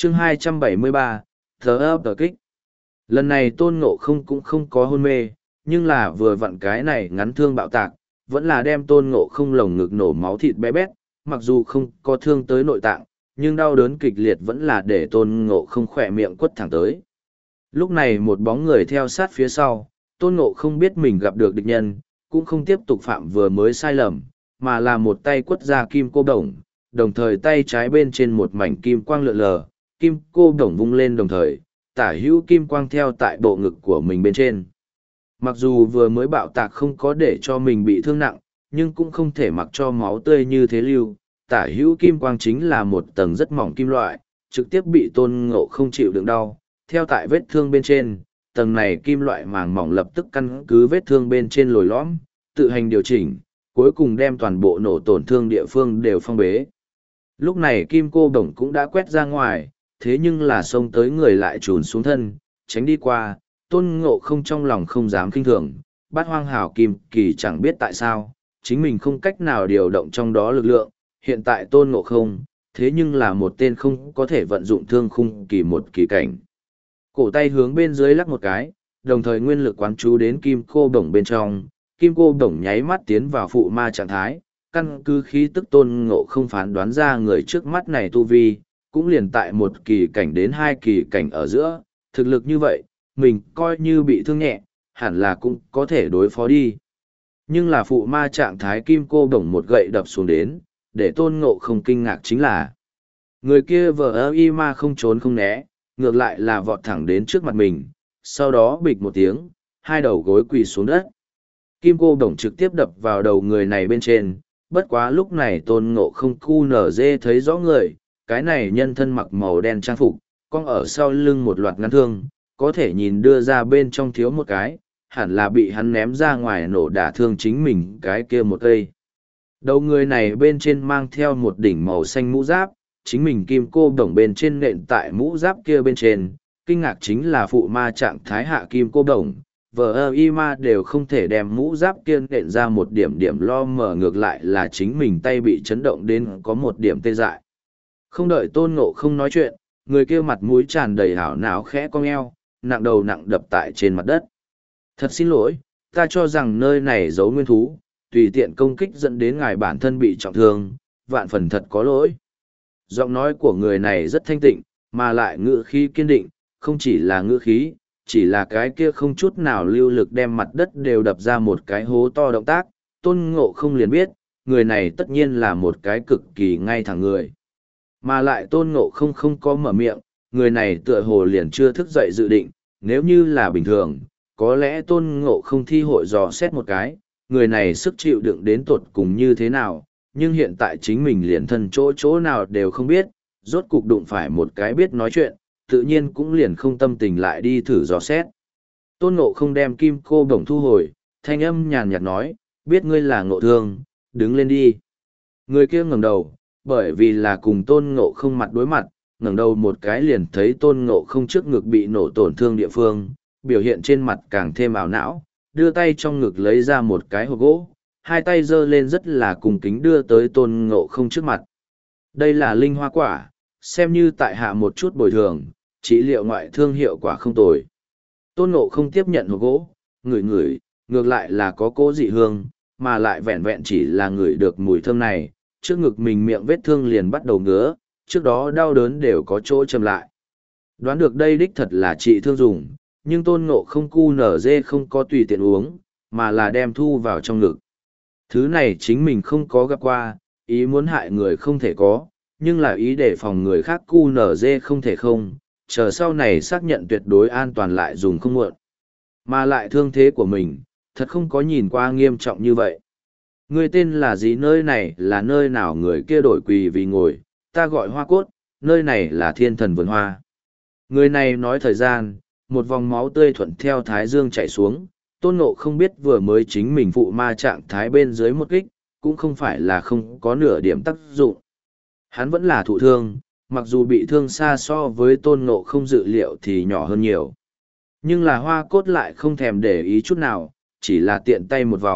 Chương 273, Thờ ấp tờ kích. Lần này tôn ngộ không cũng không có hôn mê, nhưng là vừa vặn cái này ngắn thương bạo tạc, vẫn là đem tôn ngộ không lồng ngực nổ máu thịt bé bét, mặc dù không có thương tới nội tạng, nhưng đau đớn kịch liệt vẫn là để tôn ngộ không khỏe miệng quất thẳng tới. Lúc này một bóng người theo sát phía sau, tôn ngộ không biết mình gặp được địch nhân, cũng không tiếp tục phạm vừa mới sai lầm, mà là một tay quất ra kim cô đồng, đồng thời tay trái bên trên một mảnh kim quang lượn lờ, kim cô đồng vung lên đồng thời, tả hữu kim quang theo tại bộ ngực của mình bên trên. Mặc dù vừa mới bạo tạc không có để cho mình bị thương nặng, nhưng cũng không thể mặc cho máu tươi như thế lưu. Tả hữu kim quang chính là một tầng rất mỏng kim loại, trực tiếp bị tôn ngộ không chịu đựng đau. Theo tại vết thương bên trên, tầng này kim loại màng mỏng lập tức căn cứ vết thương bên trên lồi lõm, tự hành điều chỉnh, cuối cùng đem toàn bộ nổ tổn thương địa phương đều phong bế. Lúc này kim cô đồng cũng đã quét ra ngoài, thế nhưng là xông tới người lại trùn xuống thân, tránh đi qua, tôn ngộ không trong lòng không dám kinh thường, bát hoang hào kim kỳ chẳng biết tại sao, chính mình không cách nào điều động trong đó lực lượng, hiện tại tôn ngộ không, thế nhưng là một tên không có thể vận dụng thương khung kỳ một kỳ cảnh. Cổ tay hướng bên dưới lắc một cái, đồng thời nguyên lực quán chú đến kim cô đồng bên trong, kim cô đồng nháy mắt tiến vào phụ ma trạng thái, căn cứ khí tức tôn ngộ không phán đoán ra người trước mắt này tu vi, cũng liền tại một kỳ cảnh đến hai kỳ cảnh ở giữa, thực lực như vậy, mình coi như bị thương nhẹ, hẳn là cũng có thể đối phó đi. Nhưng là phụ ma trạng thái kim cô đồng một gậy đập xuống đến, để tôn ngộ không kinh ngạc chính là người kia vờ ơ y ma không trốn không né, ngược lại là vọt thẳng đến trước mặt mình, sau đó bịch một tiếng, hai đầu gối quỳ xuống đất. Kim cô đồng trực tiếp đập vào đầu người này bên trên, bất quá lúc này tôn ngộ không cu nở dê thấy rõ người, cái này nhân thân mặc màu đen trang phục, cong ở sau lưng một loạt ngắn thương, có thể nhìn đưa ra bên trong thiếu một cái, hẳn là bị hắn ném ra ngoài nổ đả thương chính mình cái kia một cây. Đầu người này bên trên mang theo một đỉnh màu xanh mũ giáp, chính mình kim cô đồng bên trên nện tại mũ giáp kia bên trên, kinh ngạc chính là phụ ma trạng thái hạ kim cô đồng, vờ ơ y ma đều không thể đem mũ giáp kia nện ra một điểm điểm lo mở, ngược lại là chính mình tay bị chấn động đến có một điểm tê dại. Không đợi tôn ngộ không nói chuyện, người kia mặt mũi tràn đầy hảo não khẽ cong eo, nặng đầu nặng đập tại trên mặt đất. Thật xin lỗi, ta cho rằng nơi này giấu nguyên thú, tùy tiện công kích dẫn đến ngài bản thân bị trọng thương, vạn phần thật có lỗi. Giọng nói của người này rất thanh tịnh, mà lại ngữ khí kiên định, không chỉ là ngữ khí, chỉ là cái kia không chút nào lưu lực đem mặt đất đều đập ra một cái hố to động tác, tôn ngộ không liền biết, người này tất nhiên là một cái cực kỳ ngay thẳng người. Mà lại tôn ngộ không có mở miệng, người này tựa hồ liền chưa thức dậy dự định, nếu như là bình thường, có lẽ tôn ngộ không thi hội dò xét một cái, người này sức chịu đựng đến tột cùng như thế nào, nhưng hiện tại chính mình liền thân chỗ nào đều không biết, rốt cục đụng phải một cái biết nói chuyện, tự nhiên cũng liền không tâm tình lại đi thử dò xét. Tôn ngộ không đem kim cô đồng thu hồi, thanh âm nhàn nhạt nói, biết ngươi là ngộ thương, đứng lên đi. Người kia ngẩng đầu, bởi vì là cùng tôn ngộ không mặt đối mặt, ngẩng đầu một cái liền thấy tôn ngộ không trước ngực bị nổ tổn thương địa phương, biểu hiện trên mặt càng thêm ảo não, đưa tay trong ngực lấy ra một cái hộp gỗ, hai tay giơ lên rất là cung kính đưa tới tôn ngộ không trước mặt. Đây là linh hoa quả, xem như tại hạ một chút bồi thường, trị liệu ngoại thương hiệu quả không tồi. Tôn ngộ không tiếp nhận hộp gỗ, ngửi, ngược lại là có cố dị hương, mà lại vẹn vẹn chỉ là ngửi được mùi thơm này, trước ngực mình miệng vết thương liền bắt đầu ngứa, trước đó đau đớn đều có chỗ chậm lại. Đoán được đây đích thật là trị thương dùng, nhưng tôn ngộ không cu nở dê không có tùy tiện uống, mà là đem thu vào trong ngực. Thứ này chính mình không có gặp qua, ý muốn hại người không thể có, nhưng là ý để phòng người khác cu nở dê không thể không, chờ sau này xác nhận tuyệt đối an toàn lại dùng không muộn. Mà lại thương thế của mình, thật không có nhìn qua nghiêm trọng như vậy. Người tên là gì, nơi này là nơi nào, người kia đổi quỳ vì ngồi, ta gọi Hoa Cốt, nơi này là thiên thần vườn hoa. Người này nói thời gian, một vòng máu tươi thuận theo thái dương chảy xuống, tôn ngộ không biết vừa mới chính mình phụ ma trạng thái bên dưới một kích, cũng không phải là không có nửa điểm tác dụng. Hắn vẫn là thụ thương, mặc dù bị thương xa so với tôn ngộ không dự liệu thì nhỏ hơn nhiều. Nhưng là Hoa Cốt lại không thèm để ý chút nào, chỉ là tiện tay một vòng,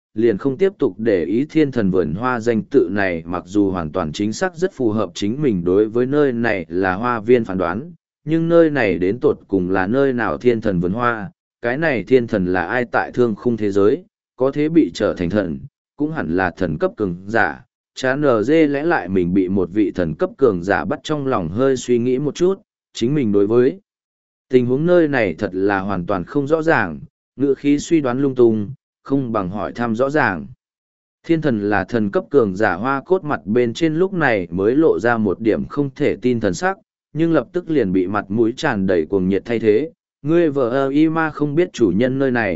liền không tiếp tục để ý thiên thần vườn hoa danh tự này, mặc dù hoàn toàn chính xác rất phù hợp chính mình đối với nơi này là hoa viên phán đoán, nhưng nơi này đến tột cùng là nơi nào thiên thần vườn hoa, cái này thiên thần là ai tại thương khung thế giới, có thế bị trở thành thần, cũng hẳn là thần cấp cường giả. Chán dê lẽ lại mình bị một vị thần cấp cường giả bắt trong lòng, hơi suy nghĩ một chút, chính mình đối với tình huống nơi này thật là hoàn toàn không rõ ràng, ngữ khí suy đoán lung tung, không bằng hỏi thăm rõ ràng. Thiên thần là thần cấp cường giả, Hoa Cốt mặt bên trên lúc này mới lộ ra một điểm không thể tin thần sắc, nhưng lập tức liền bị mặt mũi tràn đầy cuồng nhiệt thay thế. Ngươi vợ y ma không biết chủ nhân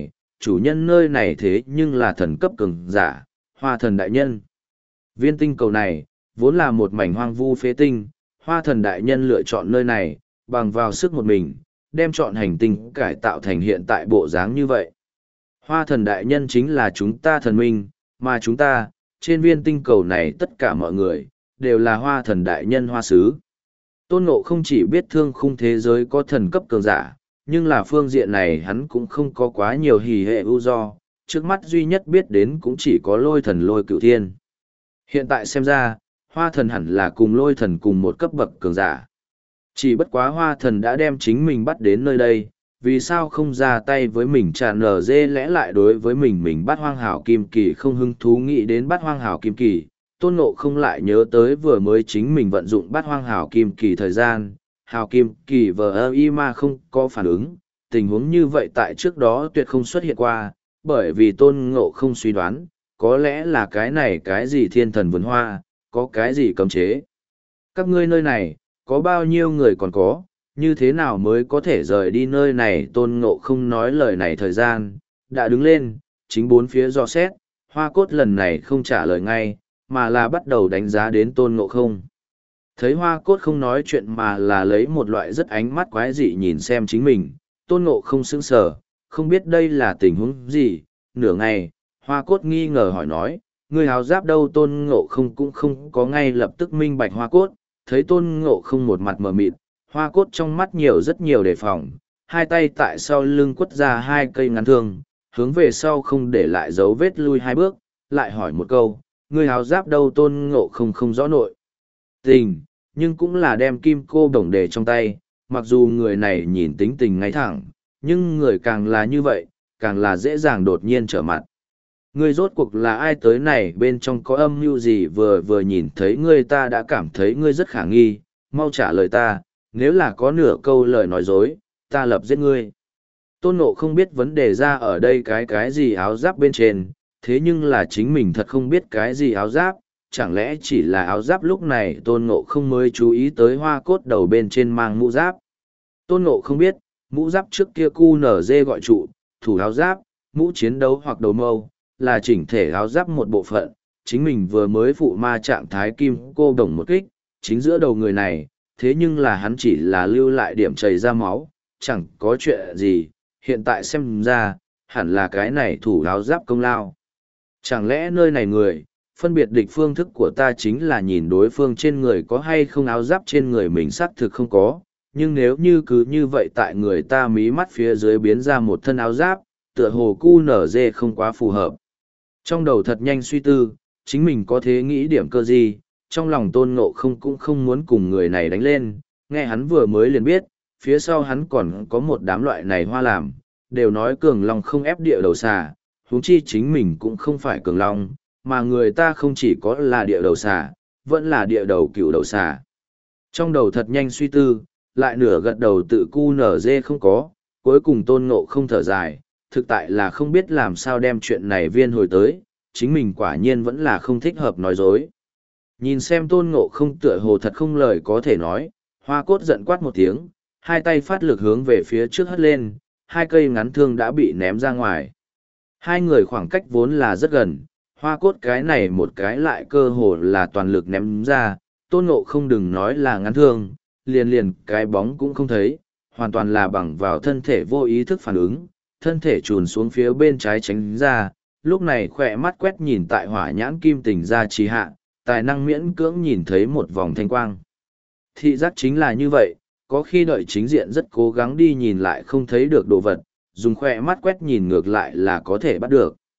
nơi này thế nhưng là thần cấp cường giả, Hoa thần đại nhân. Viên tinh cầu này, vốn là một mảnh hoang vu phế tinh, Hoa thần đại nhân lựa chọn nơi này, bằng vào sức một mình, đem chọn hành tinh cải tạo thành hiện tại bộ dáng như vậy. Hoa thần đại nhân chính là chúng ta thần minh, mà chúng ta, trên viên tinh cầu này tất cả mọi người, đều là hoa thần đại nhân hoa sứ. Tôn Ngộ không chỉ biết thương khung thế giới có thần cấp cường giả, nhưng là phương diện này hắn cũng không có quá nhiều hỉ hệ ưu do, trước mắt duy nhất biết đến cũng chỉ có lôi thần lôi cửu thiên. Hiện tại xem ra, hoa thần hẳn là cùng lôi thần cùng một cấp bậc cường giả. Chỉ bất quá hoa thần đã đem chính mình bắt đến nơi đây, vì sao không ra tay với mình? Tràn nở dê lẽ lại đối với mình bắt hoang hảo kim kỳ không hứng thú, nghĩ đến bắt hoang hảo kim kỳ. Tôn Ngộ không lại nhớ tới vừa mới chính mình vận dụng bắt hoang hảo kim kỳ thời gian, hảo kim kỳ vờ y mà không có phản ứng, tình huống như vậy tại trước đó tuyệt không xuất hiện qua, bởi vì Tôn Ngộ không suy đoán, có lẽ là cái này cái gì thiên thần vườn hoa, có cái gì cấm chế. Các ngươi nơi này, có bao nhiêu người còn có, như thế nào mới có thể rời đi nơi này? Tôn Ngộ không nói lời này thời gian, đã đứng lên, chính bốn phía dò xét, Hoa Cốt lần này không trả lời ngay, mà là bắt đầu đánh giá đến Tôn Ngộ không. Thấy Hoa Cốt không nói chuyện mà là lấy một loại rất ánh mắt quái dị nhìn xem chính mình, Tôn Ngộ không sững sờ, không biết đây là tình huống gì. Nửa ngày, Hoa Cốt nghi ngờ hỏi nói, ngươi áo giáp đâu? Tôn Ngộ không cũng không có ngay lập tức minh bạch Hoa Cốt, thấy Tôn Ngộ không một mặt mờ mịt, Hoa Cốt trong mắt rất nhiều đề phòng, hai tay tại sau lưng quất ra hai cây ngắn thương, hướng về sau không để lại dấu vết lui hai bước, lại hỏi một câu, ngươi áo giáp đâu? Tôn Ngộ không không rõ nội tình, nhưng cũng là đem kim cô đồng đề trong tay, mặc dù người này nhìn tính tình ngay thẳng, nhưng người càng là như vậy, càng là dễ dàng đột nhiên trở mặt. Ngươi rốt cuộc là ai? Tới này bên trong có âm mưu gì? Vừa nhìn thấy ngươi ta đã cảm thấy ngươi rất khả nghi, mau trả lời ta, nếu là có nửa câu lời nói dối, ta lập giết ngươi. Tôn Ngộ không biết vấn đề ra ở đây cái gì áo giáp bên trên, thế nhưng là chính mình thật không biết cái gì áo giáp, chẳng lẽ chỉ là áo giáp? Lúc này Tôn Ngộ không mới chú ý tới Hoa Cốt đầu bên trên mang mũ giáp. Tôn Ngộ không biết, mũ giáp trước kia QNZ gọi trụ, thủ áo giáp, mũ chiến đấu hoặc đầu mâu, là chỉnh thể áo giáp một bộ phận. Chính mình vừa mới phụ ma trạng thái kim cô đồng một kích, chính giữa đầu người này, thế nhưng là hắn chỉ là lưu lại điểm chảy ra máu, chẳng có chuyện gì, hiện tại xem ra, hẳn là cái này thủ áo giáp công lao. Chẳng lẽ nơi này người, phân biệt địch phương thức của ta chính là nhìn đối phương trên người có hay không áo giáp? Trên người mình xác thực không có, nhưng nếu như cứ như vậy tại người ta mí mắt phía dưới biến ra một thân áo giáp, tựa hồ QNZ không quá phù hợp. Trong đầu thật nhanh suy tư, chính mình có thế nghĩ điểm cơ gì, trong lòng Tôn Ngộ không cũng không muốn cùng người này đánh lên, nghe hắn vừa mới liền biết, phía sau hắn còn có một đám loại này hoa làm, đều nói cường long không ép địa đầu xà, huống chi chính mình cũng không phải cường long, mà người ta không chỉ có là địa đầu xà, vẫn là địa đầu cựu đầu xà. Trong đầu thật nhanh suy tư, lại nửa gật đầu tự QNZ không có, cuối cùng Tôn Ngộ không thở dài, thực tại là không biết làm sao đem chuyện này viên hồi tới, chính mình quả nhiên vẫn là không thích hợp nói dối. Nhìn xem Tôn Ngộ không tựa hồ thật không lời có thể nói, Hoa Cốt giận quát một tiếng, hai tay phát lực hướng về phía trước hất lên, hai cây ngắn thương đã bị ném ra ngoài. Hai người khoảng cách vốn là rất gần, Hoa Cốt cái này một cái lại cơ hồ là toàn lực ném ra, Tôn Ngộ không đừng nói là ngắn thương, liền cái bóng cũng không thấy, hoàn toàn là bằng vào thân thể vô ý thức phản ứng, thân thể trùn xuống phía bên trái tránh ra, lúc này khỏe mắt quét nhìn tại hỏa nhãn kim tình ra trì hạ, tài năng miễn cưỡng nhìn thấy một vòng thanh quang. Thị giác chính là như vậy, có khi đợi chính diện rất cố gắng đi nhìn lại không thấy được đồ vật, dùng khỏe mắt quét nhìn ngược lại là có thể bắt được.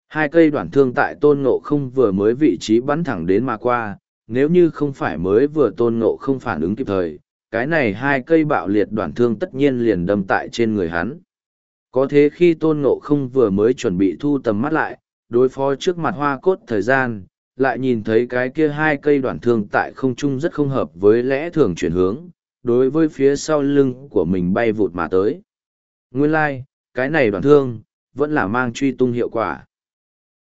Hai cây đoạn thương tại tôn ngộ không vừa mới vị trí bắn thẳng đến mà qua, nếu như không phải mới vừa tôn ngộ không phản ứng kịp thời, cái này hai cây bạo liệt đoạn thương tất nhiên liền đâm tại trên người hắn. Có thế khi tôn ngộ không vừa mới chuẩn bị thu tầm mắt lại, đối phó trước mặt hoa cốt thời gian, lại nhìn thấy cái kia hai cây đoạn thương tại không trung rất không hợp với lẽ thường chuyển hướng, đối với phía sau lưng của mình bay vụt mà tới. Nguyên lai, cái này đoạn thương, vẫn là mang truy tung hiệu quả.